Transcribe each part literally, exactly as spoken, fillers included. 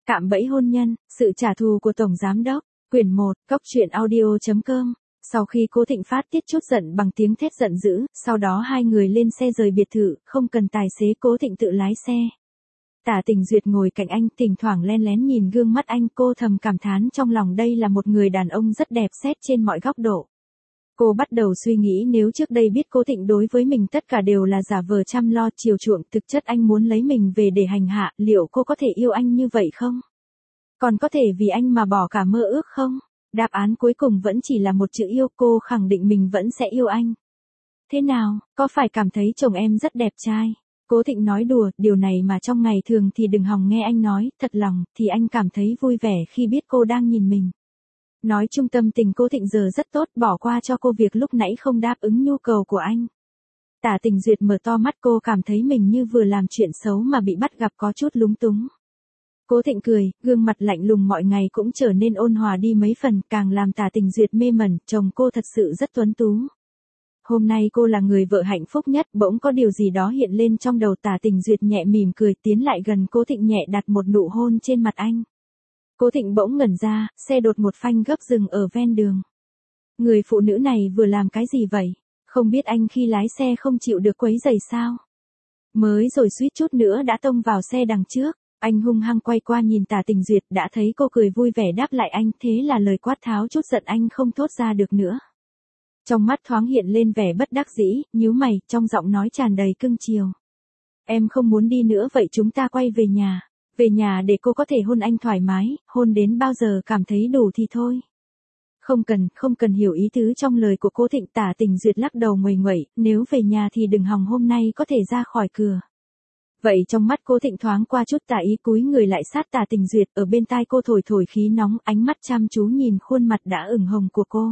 Cạm bẫy hôn nhân, sự trả thù của Tổng Giám Đốc, quyển một, cốc truyện audio chấm com. Sau khi Cố Thịnh phát tiết chút giận bằng tiếng thét giận dữ, sau đó hai người lên xe rời biệt thự, không cần tài xế, Cố Thịnh tự lái xe. Tả Tình Duyệt ngồi cạnh anh, thỉnh thoảng len lén nhìn gương mắt anh, cô thầm cảm thán trong lòng đây là một người đàn ông rất đẹp xét trên mọi góc độ. Cô bắt đầu suy nghĩ nếu trước đây biết Cố Thịnh đối với mình tất cả đều là giả vờ chăm lo chiều chuộng, thực chất anh muốn lấy mình về để hành hạ, liệu cô có thể yêu anh như vậy không? Còn có thể vì anh mà bỏ cả mơ ước không? Đáp án cuối cùng vẫn chỉ là một chữ yêu, cô khẳng định mình vẫn sẽ yêu anh. Thế nào, có phải cảm thấy chồng em rất đẹp trai? Cố Thịnh nói đùa, điều này mà trong ngày thường thì đừng hòng nghe anh nói, thật lòng thì anh cảm thấy vui vẻ khi biết cô đang nhìn mình. Nói chung tâm tình Cố Thịnh giờ rất tốt, bỏ qua cho cô việc lúc nãy không đáp ứng nhu cầu của anh. Tả Tình Duyệt mở to mắt, cô cảm thấy mình như vừa làm chuyện xấu mà bị bắt gặp, có chút lúng túng. Cố Thịnh cười, gương mặt lạnh lùng mọi ngày cũng trở nên ôn hòa đi mấy phần, càng làm Tả Tình Duyệt mê mẩn, chồng cô thật sự rất tuấn tú. Hôm nay cô là người vợ hạnh phúc nhất, bỗng có điều gì đó hiện lên trong đầu. Tả Tình Duyệt nhẹ mỉm cười, tiến lại gần Cố Thịnh, nhẹ đặt một nụ hôn trên mặt anh. Cố Thịnh bỗng ngẩn ra, xe đột một phanh gấp dừng ở ven đường. Người phụ nữ này vừa làm cái gì vậy? Không biết anh khi lái xe không chịu được quấy rầy sao? Mới rồi suýt chút nữa đã tông vào xe đằng trước. Anh hung hăng quay qua nhìn Tả Tình Duyệt, đã thấy cô cười vui vẻ đáp lại anh, thế là lời quát tháo chút giận anh không thốt ra được nữa. Trong mắt thoáng hiện lên vẻ bất đắc dĩ, nhíu mày, trong giọng nói tràn đầy cưng chiều. Em không muốn đi nữa, vậy chúng ta quay về nhà. Về nhà để cô có thể hôn anh thoải mái, hôn đến bao giờ cảm thấy đủ thì thôi. Không cần, không cần hiểu ý tứ trong lời của Cố Thịnh. Tả Tình Duyệt lắc đầu nguầy nguậy, nếu về nhà thì đừng hòng hôm nay có thể ra khỏi cửa. Vậy trong mắt Cố Thịnh thoáng qua chút tà ý, cúi người lại sát Tả Tình Duyệt, ở bên tai cô thổi thổi khí nóng, ánh mắt chăm chú nhìn khuôn mặt đã ửng hồng của cô.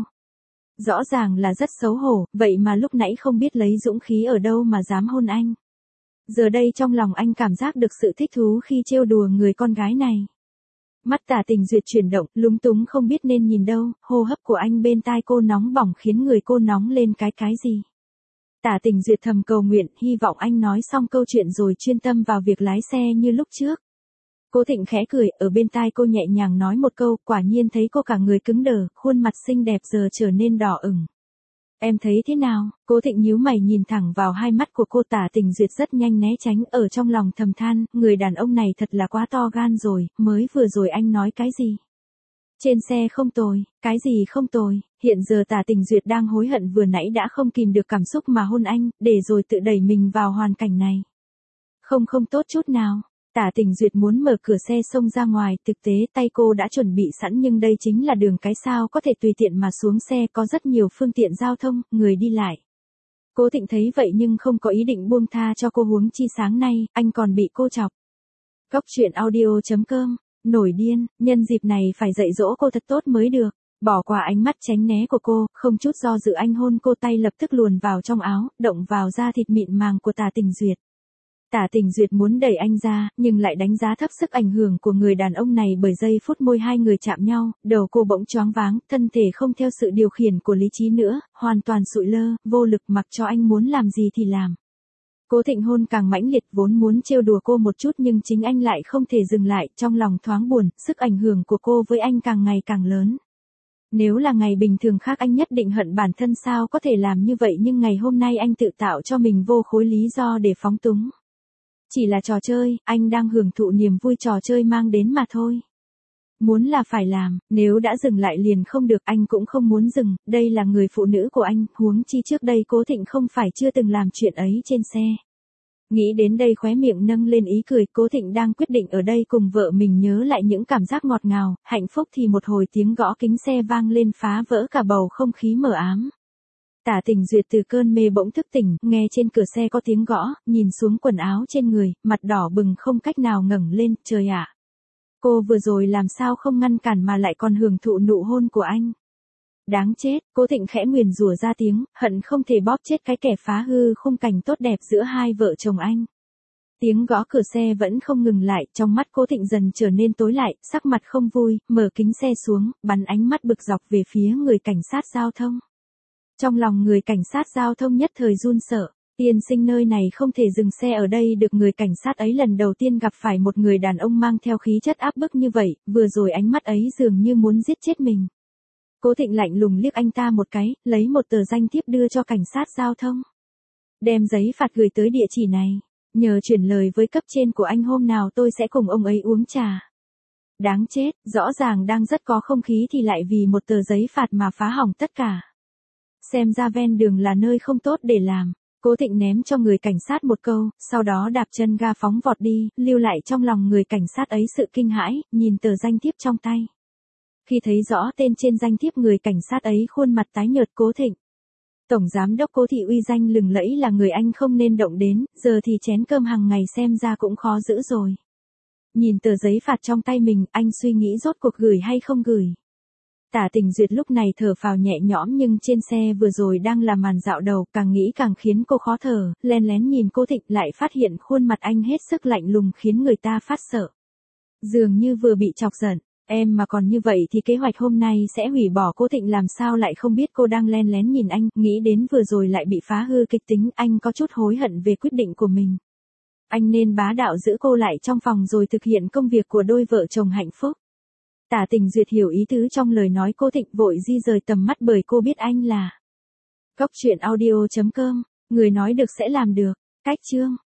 Rõ ràng là rất xấu hổ, vậy mà lúc nãy không biết lấy dũng khí ở đâu mà dám hôn anh. Giờ đây trong lòng anh cảm giác được sự thích thú khi trêu đùa người con gái này. Mắt Tả Tình Duyệt chuyển động, lúng túng không biết nên nhìn đâu, hô hấp của anh bên tai cô nóng bỏng khiến người cô nóng lên cái cái gì. Tả Tình Duyệt thầm cầu nguyện, hy vọng anh nói xong câu chuyện rồi chuyên tâm vào việc lái xe như lúc trước. Cố Thịnh khẽ cười, ở bên tai cô nhẹ nhàng nói một câu, quả nhiên thấy cô cả người cứng đờ, khuôn mặt xinh đẹp giờ trở nên đỏ ửng. Em thấy thế nào? Cố Thịnh nhíu mày nhìn thẳng vào hai mắt của cô. Tả Tình Duyệt rất nhanh né tránh, ở trong lòng thầm than, người đàn ông này thật là quá to gan rồi, mới vừa rồi anh nói cái gì? Trên xe không tồi, cái gì không tồi, hiện giờ Tả Tình Duyệt đang hối hận vừa nãy đã không kìm được cảm xúc mà hôn anh, để rồi tự đẩy mình vào hoàn cảnh này. Không không tốt chút nào. Tả Tình Duyệt muốn mở cửa xe xông ra ngoài, thực tế tay cô đã chuẩn bị sẵn nhưng đây chính là đường cái, sao có thể tùy tiện mà xuống xe, có rất nhiều phương tiện giao thông, người đi lại. Cố Thịnh thấy vậy nhưng không có ý định buông tha cho cô, huống chi sáng nay, anh còn bị cô chọc. Cốc truyện audio chấm com, nổi điên, nhân dịp này phải dạy dỗ cô thật tốt mới được. Bỏ qua ánh mắt tránh né của cô, không chút do dự anh hôn cô, tay lập tức luồn vào trong áo, động vào da thịt mịn màng của Tả Tình Duyệt. Tả Tình Duyệt muốn đẩy anh ra, nhưng lại đánh giá thấp sức ảnh hưởng của người đàn ông này, bởi giây phút môi hai người chạm nhau, đầu cô bỗng choáng váng, thân thể không theo sự điều khiển của lý trí nữa, hoàn toàn sụi lơ, vô lực mặc cho anh muốn làm gì thì làm. Cố Thịnh hôn càng mãnh liệt, vốn muốn trêu đùa cô một chút nhưng chính anh lại không thể dừng lại, trong lòng thoáng buồn, sức ảnh hưởng của cô với anh càng ngày càng lớn. Nếu là ngày bình thường khác anh nhất định hận bản thân sao có thể làm như vậy, nhưng ngày hôm nay anh tự tạo cho mình vô khối lý do để phóng túng. Chỉ là trò chơi, anh đang hưởng thụ niềm vui trò chơi mang đến mà thôi. Muốn là phải làm, nếu đã dừng lại liền không được, anh cũng không muốn dừng, đây là người phụ nữ của anh, huống chi trước đây Cố Thịnh không phải chưa từng làm chuyện ấy trên xe. Nghĩ đến đây khóe miệng nâng lên ý cười, Cố Thịnh đang quyết định ở đây cùng vợ mình nhớ lại những cảm giác ngọt ngào, hạnh phúc thì một hồi tiếng gõ kính xe vang lên phá vỡ cả bầu không khí mờ ám. Tả Tình Duyệt từ cơn mê bỗng thức tỉnh, nghe trên cửa xe có tiếng gõ, nhìn xuống quần áo trên người, mặt đỏ bừng không cách nào ngẩng lên, trời ạ. Cô vừa rồi làm sao không ngăn cản mà lại còn hưởng thụ nụ hôn của anh. Đáng chết, Cố Thịnh khẽ nguyền rủa ra tiếng, hận không thể bóp chết cái kẻ phá hư khung cảnh tốt đẹp giữa hai vợ chồng anh. Tiếng gõ cửa xe vẫn không ngừng lại, trong mắt Cố Thịnh dần trở nên tối lại, sắc mặt không vui, mở kính xe xuống, bắn ánh mắt bực dọc về phía người cảnh sát giao thông. Trong lòng người cảnh sát giao thông nhất thời run sợ. Tiên sinh, nơi này không thể dừng xe ở đây được. Người cảnh sát ấy lần đầu tiên gặp phải một người đàn ông mang theo khí chất áp bức như vậy, vừa rồi ánh mắt ấy dường như muốn giết chết mình. Cố Thịnh lạnh lùng liếc anh ta một cái, lấy một tờ danh thiếp đưa cho cảnh sát giao thông. Đem giấy phạt gửi tới địa chỉ này, nhờ chuyển lời với cấp trên của anh, hôm nào tôi sẽ cùng ông ấy uống trà. Đáng chết, rõ ràng đang rất có không khí thì lại vì một tờ giấy phạt mà phá hỏng tất cả. Xem ra ven đường là nơi không tốt để làm. Cố Thịnh ném cho người cảnh sát một câu, sau đó đạp chân ga phóng vọt đi, lưu lại trong lòng người cảnh sát ấy sự kinh hãi, nhìn tờ danh thiếp trong tay. Khi thấy rõ tên trên danh thiếp, người cảnh sát ấy khuôn mặt tái nhợt. Cố Thịnh, Tổng Giám đốc Cố Thị uy danh lừng lẫy là người anh không nên động đến, giờ thì chén cơm hàng ngày xem ra cũng khó giữ rồi. Nhìn tờ giấy phạt trong tay mình, anh suy nghĩ rốt cuộc gửi hay không gửi. Tả Tình Duyệt lúc này thở phào nhẹ nhõm, nhưng trên xe vừa rồi đang là màn dạo đầu, càng nghĩ càng khiến cô khó thở, len lén nhìn Cố Thịnh lại phát hiện khuôn mặt anh hết sức lạnh lùng khiến người ta phát sợ. Dường như vừa bị chọc giận. Em mà còn như vậy thì kế hoạch hôm nay sẽ hủy bỏ. Cố Thịnh làm sao lại không biết cô đang len lén nhìn anh, nghĩ đến vừa rồi lại bị phá hư kịch tính, anh có chút hối hận về quyết định của mình. Anh nên bá đạo giữ cô lại trong phòng rồi thực hiện công việc của đôi vợ chồng hạnh phúc. Tả Tình Duyệt hiểu ý tứ trong lời nói Cố Thịnh, vội di rời tầm mắt bởi cô biết anh là Cóc truyện audio chấm com, người nói được sẽ làm được. Cách chương